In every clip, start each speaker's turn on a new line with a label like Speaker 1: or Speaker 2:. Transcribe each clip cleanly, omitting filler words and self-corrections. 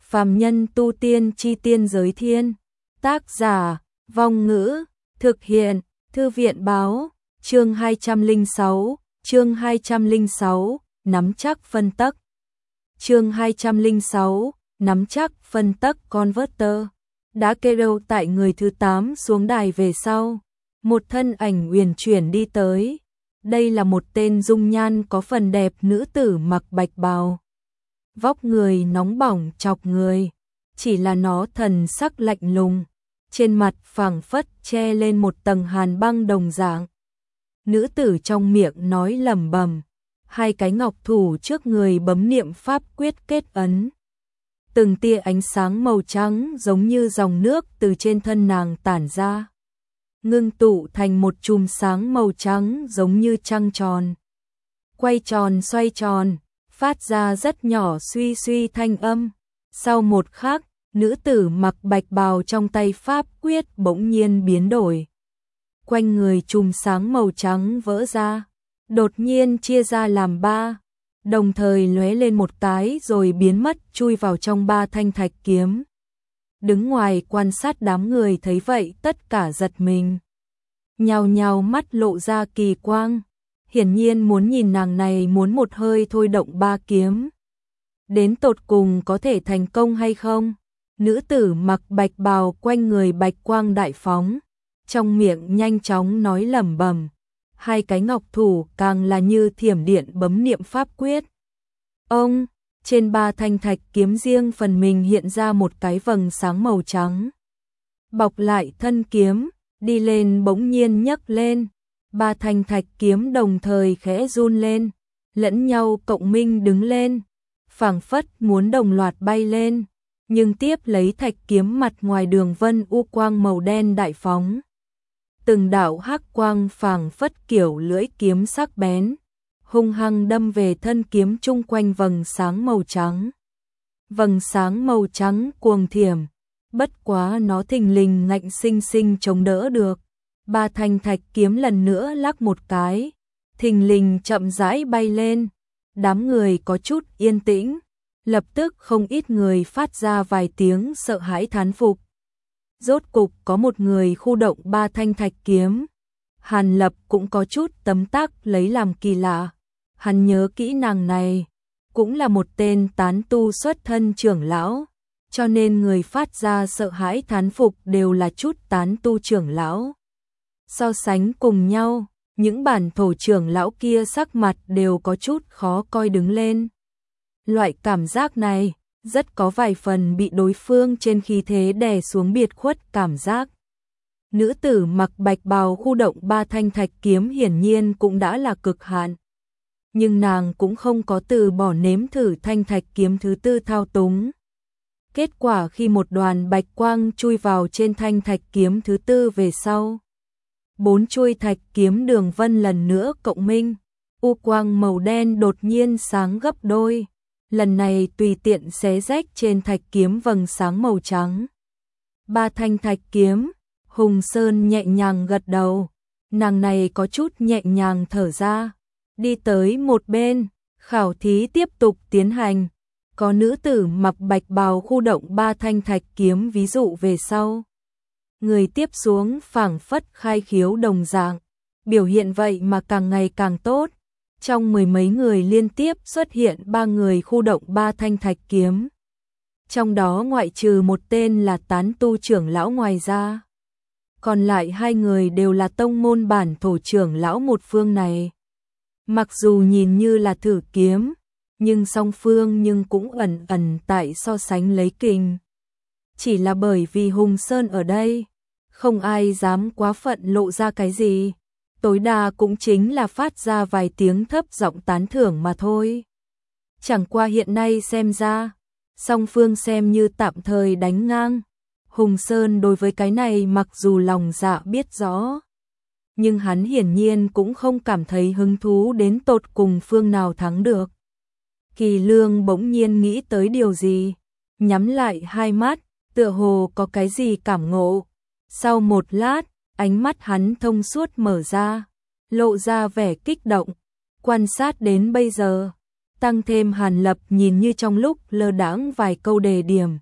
Speaker 1: Phàm nhân tu tiên chi tiên giới thiên. Tác giả, Vong Ngữ, thực hiện, Thư viện báo, chương 206, nắm chắc phân tắc. Chương 206, nắm chắc phân tắc converter. Đã kê đầu tại người thứ 8 xuống đài về sau. Một thân ảnh uyển chuyển đi tới. Đây là một tên dung nhan có phần đẹp nữ tử mặc bạch bào. Vóc người nóng bỏng chọc người, chỉ là nó thần sắc lạnh lùng, trên mặt phảng phất che lên một tầng hàn băng đồng dạng. Nữ tử trong miệng nói lẩm bẩm, hai cái ngọc thủ trước người bấm niệm pháp quyết kết ấn. Từng tia ánh sáng màu trắng giống như dòng nước từ trên thân nàng tản ra, ngưng tụ thành một chùm sáng màu trắng giống như trăng tròn. Quay tròn xoay tròn, phát ra rất nhỏ suy suy thanh âm. Sau một khắc, nữ tử mặc bạch bào trong tay pháp quyết bỗng nhiên biến đổi. Quanh người chùm sáng màu trắng vỡ ra, đột nhiên chia ra làm ba, đồng thời lóe lên một cái rồi biến mất chui vào trong ba thanh thạch kiếm. Đứng ngoài quan sát đám người thấy vậy tất cả giật mình, nhao nhao mắt lộ ra kỳ quang. Hiển nhiên muốn nhìn nàng này muốn một hơi thôi động ba kiếm. Đến tột cùng có thể thành công hay không? Nữ tử mặc bạch bào quanh người bạch quang đại phóng, trong miệng nhanh chóng nói lẩm bẩm, hai cái ngọc thủ càng là như thiểm điện bấm niệm pháp quyết. Ông, trên ba thanh thạch kiếm riêng phần mình hiện ra một cái vầng sáng màu trắng. Bọc lại thân kiếm, đi lên bỗng nhiên nhấc lên. Ba thanh thạch kiếm đồng thời khẽ run lên, lẫn nhau cộng minh đứng lên, phảng phất muốn đồng loạt bay lên, nhưng tiếp lấy thạch kiếm mặt ngoài đường vân u quang màu đen đại phóng. Từng đạo hắc quang phảng phất kiểu lưỡi kiếm sắc bén, hung hăng đâm về thân kiếm chung quanh vầng sáng màu trắng. Vầng sáng màu trắng cuồng thiểm, bất quá nó thình lình ngạnh sinh sinh chống đỡ được. Ba thanh thạch kiếm lần nữa lắc một cái, thình lình chậm rãi bay lên. Đám người có chút yên tĩnh, lập tức không ít người phát ra vài tiếng sợ hãi thán phục. Rốt cục có một người khu động ba thanh thạch kiếm. Hàn Lập cũng có chút tấm tắc lấy làm kỳ lạ. Hắn nhớ kỹ nàng này, cũng là một tên tán tu xuất thân trưởng lão, cho nên người phát ra sợ hãi thán phục đều là chút tán tu trưởng lão. So sánh cùng nhau, những bản thổ trưởng lão kia sắc mặt đều có chút khó coi đứng lên. Loại cảm giác này, rất có vài phần bị đối phương trên khí thế đè xuống biệt khuất cảm giác. Nữ tử mặc bạch bào khu động ba thanh thạch kiếm hiển nhiên cũng đã là cực hạn. Nhưng nàng cũng không có từ bỏ nếm thử thanh thạch kiếm thứ tư thao túng. Kết quả khi một đoàn bạch quang chui vào trên thanh thạch kiếm thứ tư về sau, 4 chuôi thạch kiếm đường vân lần nữa cộng minh, u quang màu đen đột nhiên sáng gấp đôi, lần này tùy tiện xé rách trên thạch kiếm vầng sáng màu trắng. Ba thanh thạch kiếm, Hùng Sơn nhẹ nhàng gật đầu, nàng này có chút nhẹ nhàng thở ra, đi tới một bên, khảo thí tiếp tục tiến hành. Có nữ tử mặc bạch bào khu động ba thanh thạch kiếm ví dụ về sau. Người tiếp xuống phảng phất khai khiếu đồng dạng, biểu hiện vậy mà càng ngày càng tốt. Trong mười mấy người liên tiếp xuất hiện 3 người khu động ba thanh thạch kiếm. Trong đó ngoại trừ một tên là tán tu trưởng lão ngoài ra, còn lại 2 người đều là tông môn bản thổ trưởng lão một phương này. Mặc dù nhìn như là thử kiếm, nhưng song phương nhưng cũng ẩn ẩn tại so sánh lấy kình. Chỉ là bởi vì Hùng Sơn ở đây, không ai dám quá phận lộ ra cái gì, tối đa cũng chính là phát ra vài tiếng thấp giọng tán thưởng mà thôi. Chẳng qua hiện nay xem ra, song phương xem như tạm thời đánh ngang. Hùng Sơn đối với cái này mặc dù lòng dạ biết rõ, nhưng hắn hiển nhiên cũng không cảm thấy hứng thú đến tột cùng phương nào thắng được. Kỳ Lương bỗng nhiên nghĩ tới điều gì, nhắm lại hai mắt, tựa hồ có cái gì cảm ngộ. Sau một lát, ánh mắt hắn thông suốt mở ra, lộ ra vẻ kích động. Quan sát đến bây giờ, tăng thêm Hàn Lập nhìn như trong lúc lơ đãng vài câu đề điểm.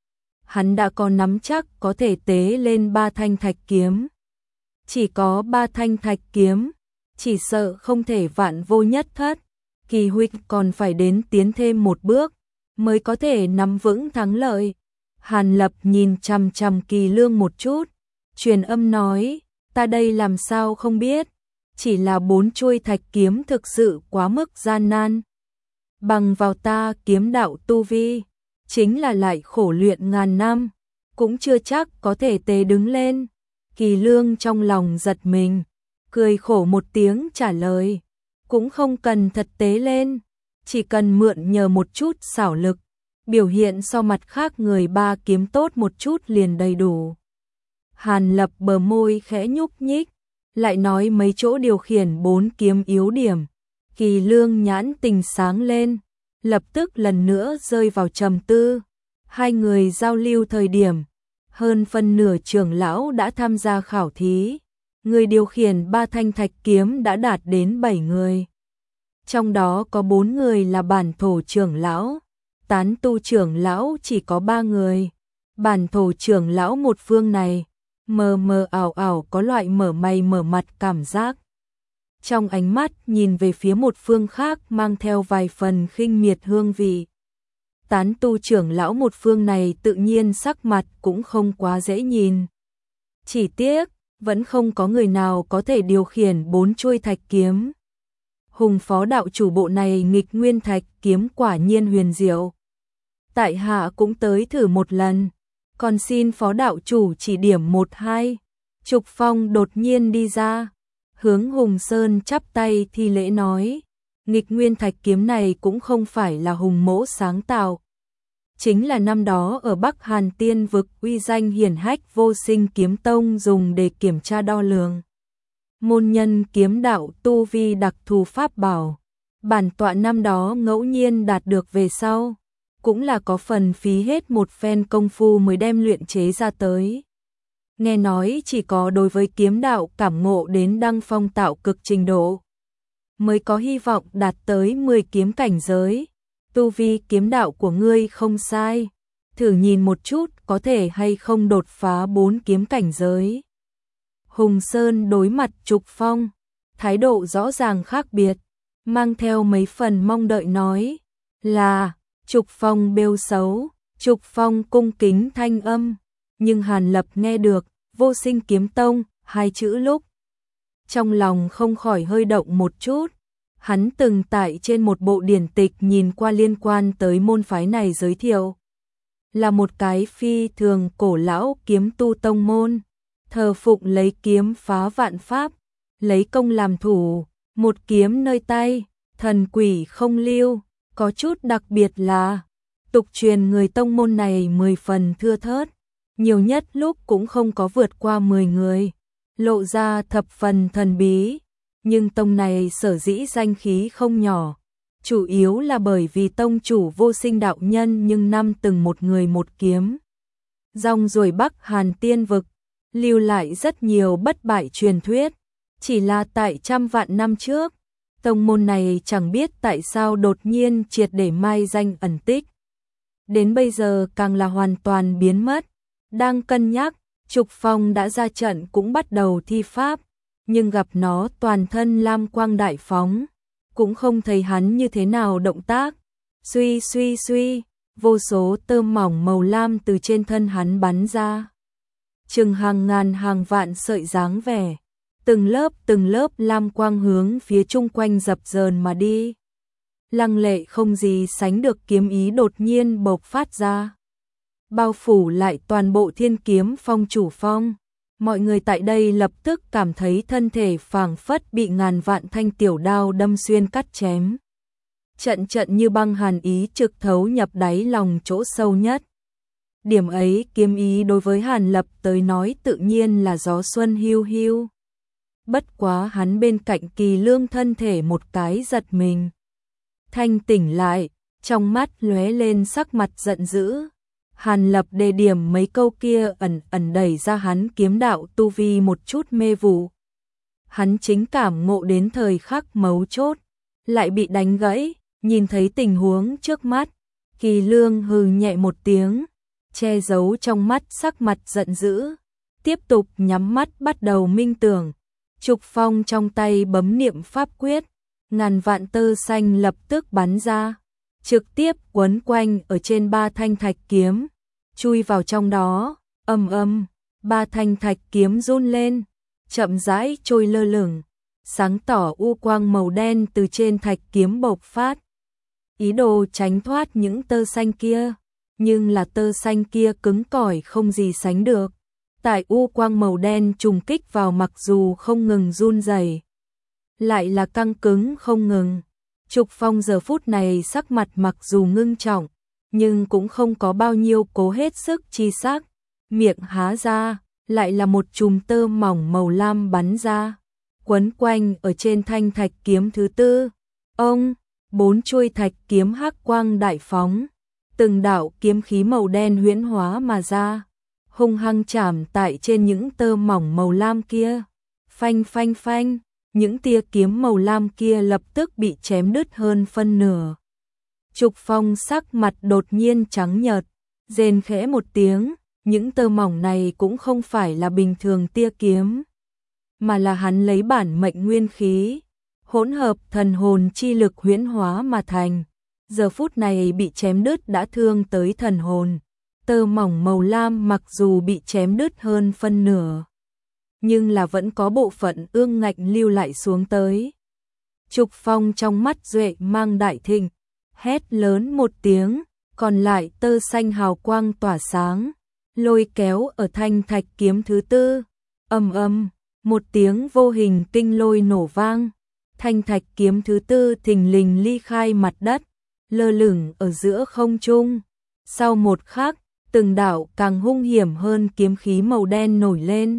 Speaker 1: Hắn đã có nắm chắc có thể tế lên 3 thanh thạch kiếm. Chỉ có 3 thanh thạch kiếm, chỉ sợ không thể vạn vô nhất thất. Kỳ huynh còn phải đến tiến thêm một bước, mới có thể nắm vững thắng lợi. Hàn Lập nhìn chằm chằm Kỳ Lương một chút, truyền âm nói, ta đây làm sao không biết, chỉ là 4 chuôi thạch kiếm thực sự quá mức gian nan. Bằng vào ta kiếm đạo tu vi, chính là lại khổ luyện ngàn năm, cũng chưa chắc có thể tế đứng lên. Kỳ Lương trong lòng giật mình, cười khổ một tiếng trả lời, cũng không cần thật tế lên, chỉ cần mượn nhờ một chút xảo lực, biểu hiện so mặt khác người 3 kiếm tốt một chút liền đầy đủ. Hàn Lập bờ môi khẽ nhúc nhích, lại nói mấy chỗ điều khiển 4 kiếm yếu điểm. Kỳ Lương nhãn tình sáng lên, lập tức lần nữa rơi vào trầm tư. Hai người giao lưu thời điểm, hơn phân nửa trưởng lão đã tham gia khảo thí. Người điều khiển 3 thanh thạch kiếm đã đạt đến 7 người. Trong đó có 4 người là bản thổ trưởng lão, tán tu trưởng lão chỉ có 3 người. Bản thổ trưởng lão một phương này, mờ mờ ảo ảo có loại mở mày mở mặt cảm giác. Trong ánh mắt nhìn về phía một phương khác mang theo vài phần khinh miệt hương vị. Tán tu trưởng lão một phương này tự nhiên sắc mặt cũng không quá dễ nhìn. Chỉ tiếc, vẫn không có người nào có thể điều khiển 4 chuôi thạch kiếm. Hùng phó đạo chủ bộ này nghịch nguyên thạch kiếm quả nhiên huyền diệu. Tại hạ cũng tới thử một lần, còn xin phó đạo chủ chỉ điểm 1-2. Trục Phong đột nhiên đi ra, hướng Hùng Sơn chắp tay thi lễ nói, nghịch nguyên thạch kiếm này cũng không phải là Hùng mỗ sáng tạo. Chính là năm đó ở Bắc Hàn Tiên vực uy danh hiển hách Vô Sinh Kiếm Tông dùng để kiểm tra đo lường. Môn nhân kiếm đạo tu vi đặc thù pháp bảo, bản tọa năm đó ngẫu nhiên đạt được về sau, cũng là có phần phí hết một phen công phu mới đem luyện chế ra tới. Nghe nói chỉ có đối với kiếm đạo cảm ngộ đến đăng phong tạo cực trình độ, mới có hy vọng đạt tới 10 kiếm cảnh giới. Tu vi kiếm đạo của ngươi không sai, thử nhìn một chút có thể hay không đột phá 4 kiếm cảnh giới. Hùng Sơn đối mặt Trục Phong, thái độ rõ ràng khác biệt, mang theo mấy phần mong đợi nói, là, Trục Phong bêu xấu. Trục Phong cung kính thanh âm, nhưng Hàn Lập nghe được, Vô Sinh Kiếm Tông, 2 chữ lúc. Trong lòng không khỏi hơi động một chút. Hắn từng tại trên một bộ điển tịch nhìn qua liên quan tới môn phái này giới thiệu. Là một cái phi thường cổ lão kiếm tu tông môn, thờ phụng lấy kiếm phá vạn pháp, lấy công làm thủ, một kiếm nơi tay, thần quỷ không lưu. Có chút đặc biệt là, tục truyền người tông môn này 10 phần thưa thớt, nhiều nhất lúc cũng không có vượt qua 10 người, lộ ra thập phần thần bí. Nhưng tông này sở dĩ danh khí không nhỏ, chủ yếu là bởi vì tông chủ Vô Sinh đạo nhân nhưng năm từng một người một kiếm. Rong ruổi Bắc Hàn Tiên vực, lưu lại rất nhiều bất bại truyền thuyết, chỉ là tại trăm vạn năm trước, tông môn này chẳng biết tại sao đột nhiên triệt để mai danh ẩn tích. Đến bây giờ càng là hoàn toàn biến mất, đang cân nhắc, Trục Phong đã ra trận cũng bắt đầu thi pháp. Nhưng gặp nó toàn thân lam quang đại phóng, cũng không thấy hắn như thế nào động tác. Suy suy suy, vô số tơ mỏng màu lam từ trên thân hắn bắn ra. Chừng hàng ngàn hàng vạn sợi dáng vẻ, từng lớp lam quang hướng phía chung quanh dập dờn mà đi. Lăng lệ không gì sánh được kiếm ý đột nhiên bộc phát ra, bao phủ lại toàn bộ Thiên Kiếm Phong chủ phong. Mọi người tại đây lập tức cảm thấy thân thể phảng phất bị ngàn vạn thanh tiểu đao đâm xuyên cắt chém. Trận trận như băng hàn ý trực thấu nhập đáy lòng chỗ sâu nhất. Điểm ấy kiếm ý đối với Hàn Lập tới nói tự nhiên là gió xuân hiu hiu. Bất quá hắn bên cạnh Kỳ Lương thân thể một cái giật mình. Thanh tỉnh lại, trong mắt lóe lên sắc mặt giận dữ. Hàn Lập đề điểm mấy câu kia ẩn đẩy ra hắn kiếm đạo tu vi một chút mê vụ. Hắn chính cảm ngộ đến thời khắc mấu chốt, lại bị đánh gãy, Nhìn thấy tình huống trước mắt, Kỳ Lương hừ nhẹ một tiếng, che giấu trong mắt sắc mặt giận dữ, tiếp tục nhắm mắt bắt đầu minh tưởng. Trục Phong trong tay bấm niệm pháp quyết, ngàn vạn tơ xanh lập tức bắn ra, trực tiếp quấn quanh ở trên 3 thanh thạch kiếm, chui vào trong đó, ầm ầm, 3 thanh thạch kiếm run lên, chậm rãi trôi lơ lửng, sáng tỏ u quang màu đen từ trên thạch kiếm bộc phát. Ý đồ tránh thoát những tơ xanh kia, nhưng là tơ xanh kia cứng cỏi không gì sánh được. Tại u quang màu đen trùng kích vào mặc dù không ngừng run rẩy, lại là căng cứng không ngừng. Trục Phong giờ phút này sắc mặt mặc dù ngưng trọng, nhưng cũng không có bao nhiêu cố hết sức chi sắc, miệng há ra, lại là một chùm tơ mỏng màu lam bắn ra, quấn quanh ở trên thanh thạch kiếm thứ tư. Ông, 4 chuôi thạch kiếm hắc quang đại phóng, từng đạo kiếm khí màu đen huyễn hóa mà ra, hung hăng chạm tại trên những tơ mỏng màu lam kia. Phanh phanh phanh, những tia kiếm màu lam kia lập tức bị chém đứt hơn phân nửa. Trục Phong sắc mặt đột nhiên trắng nhợt, rên khẽ một tiếng, những tơ mỏng này cũng không phải là bình thường tia kiếm, mà là hắn lấy bản mệnh nguyên khí, hỗn hợp thần hồn chi lực huyễn hóa mà thành. Giờ phút này bị chém đứt đã thương tới thần hồn. Tơ mỏng màu lam mặc dù bị chém đứt hơn phân nửa, nhưng là vẫn có bộ phận ương ngạnh lưu lại xuống tới. Trục Phong trong mắt duệ mang đại thịnh, hét lớn một tiếng, còn lại tơ xanh hào quang tỏa sáng, lôi kéo ở thanh thạch kiếm thứ tư. Ầm ầm, một tiếng vô hình kinh lôi nổ vang, thanh thạch kiếm thứ tư thình lình ly khai mặt đất, lơ lửng ở giữa không trung. Sau một khắc, từng đạo càng hung hiểm hơn kiếm khí màu đen nổi lên,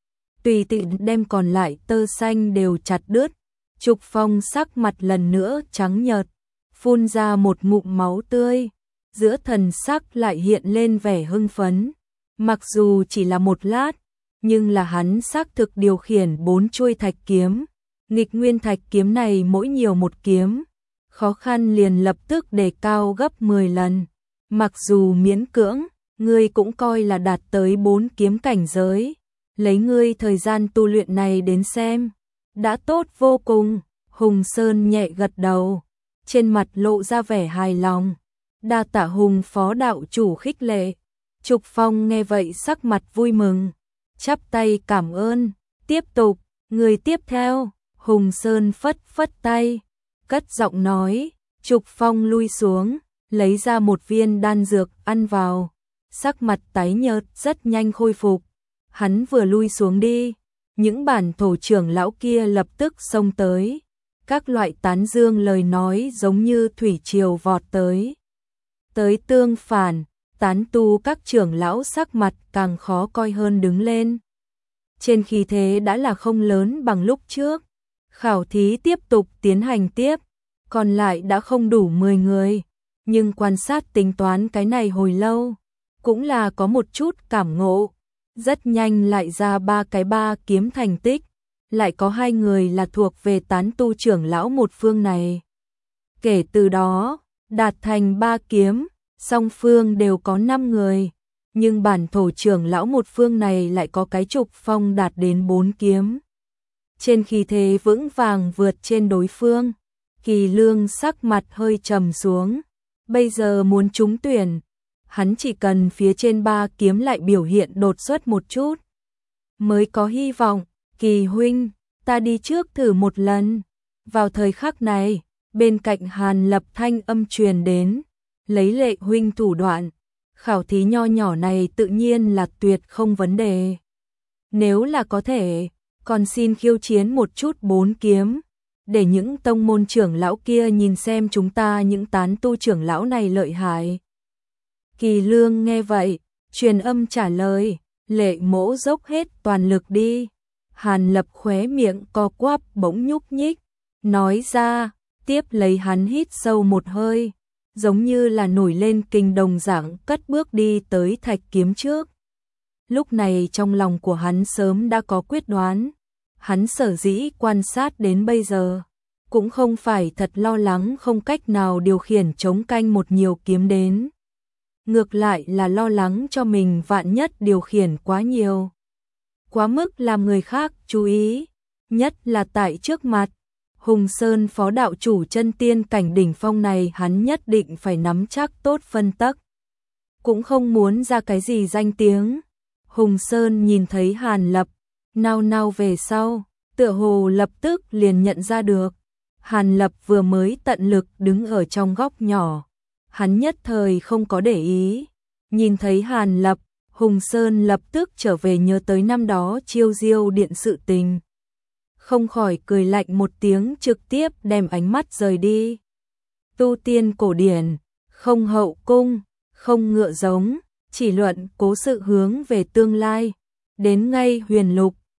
Speaker 1: tùy tiện đem còn lại tơ xanh đều chặt đứt. Trục Phong sắc mặt lần nữa trắng nhợt, phun ra một ngụm máu tươi, giữa thần sắc lại hiện lên vẻ hưng phấn. Mặc dù chỉ là một lát, nhưng là hắn xác thực điều khiển 4 chuôi thạch kiếm. Nghịch nguyên thạch kiếm này mỗi nhiều một kiếm, khó khăn liền lập tức đề cao gấp 10 lần. Mặc dù miễn cưỡng, ngươi cũng coi là đạt tới 4 kiếm cảnh giới. Lấy ngươi thời gian tu luyện này đến xem, đã tốt vô cùng. Hùng Sơn nhẹ gật đầu, trên mặt lộ ra vẻ hài lòng. Đa tạ Hùng phó đạo chủ khích lệ. Trục Phong nghe vậy sắc mặt vui mừng, chắp tay cảm ơn. Tiếp tục, người tiếp theo. Hùng Sơn phất phất tay, cất giọng nói. Trục Phong lui xuống, lấy ra một viên đan dược ăn vào, sắc mặt tái nhợt rất nhanh khôi phục. Hắn vừa lui xuống đi, những bản thổ trưởng lão kia lập tức xông tới, các loại tán dương lời nói giống như thủy triều vọt tới. Tới tương phản, tán tu các trưởng lão sắc mặt càng khó coi hơn đứng lên. Trên khí thế đã là không lớn bằng lúc trước. Khảo thí tiếp tục tiến hành tiếp, còn lại đã không đủ 10 người, nhưng quan sát tính toán cái này hồi lâu, cũng là có một chút cảm ngộ. Rất nhanh lại ra 3 kiếm thành tích, lại có 2 người là thuộc về tán tu trưởng lão một phương này. Kể từ đó, đạt thành 3 kiếm, song phương đều có 5 người, nhưng bản thổ trưởng lão một phương này lại có cái Trục Phong đạt đến 4 kiếm. Trên khí thế vững vàng vượt trên đối phương, Kỳ Lương sắc mặt hơi trầm xuống. Bây giờ muốn trúng tuyển, hắn chỉ cần phía trên 3 kiếm lại biểu hiện đột xuất một chút, mới có hy vọng. Kỳ huynh, ta đi trước thử một lần. Vào thời khắc này, bên cạnh Hàn Lập thanh âm truyền đến, lấy Lệ huynh thủ đoạn, khảo thí nho nhỏ này tự nhiên là tuyệt không vấn đề. Nếu là có thể, còn xin khiêu chiến một chút 4 kiếm, để những tông môn trưởng lão kia nhìn xem chúng ta những tán tu trưởng lão này lợi hại. Kỳ Lương nghe vậy, truyền âm trả lời, Lệ mỗ dốc hết toàn lực đi. Hàn Lập khóe miệng co quắp bỗng nhúc nhích, nói ra, tiếp lấy hắn hít sâu một hơi, giống như là nổi lên kinh đồng dạng cất bước đi tới thạch kiếm trước. Lúc này trong lòng của hắn sớm đã có quyết đoán, hắn sở dĩ quan sát đến bây giờ, cũng không phải thật lo lắng không cách nào điều khiển chống canh một nhiều kiếm đến. Ngược lại là lo lắng cho mình vạn nhất điều khiển quá nhiều, quá mức làm người khác chú ý, nhất là tại trước mặt Hùng Sơn phó đạo chủ chân tiên cảnh đỉnh phong này, hắn nhất định phải nắm chắc tốt phân tắc, cũng không muốn ra cái gì danh tiếng. Hùng Sơn nhìn thấy Hàn Lập nao nao về sau, tựa hồ lập tức liền nhận ra được, Hàn Lập vừa mới tận lực đứng ở trong góc nhỏ, hắn nhất thời không có để ý. Nhìn thấy Hàn Lập, Hùng Sơn lập tức trở về nhớ tới năm đó Chiêu Diêu điện sự tình, không khỏi cười lạnh một tiếng, trực tiếp đem ánh mắt rời đi. Tu tiên cổ điển, không hậu cung, không ngựa giống, chỉ luận cố sự hướng về tương lai. Đến ngay Huyền Lục,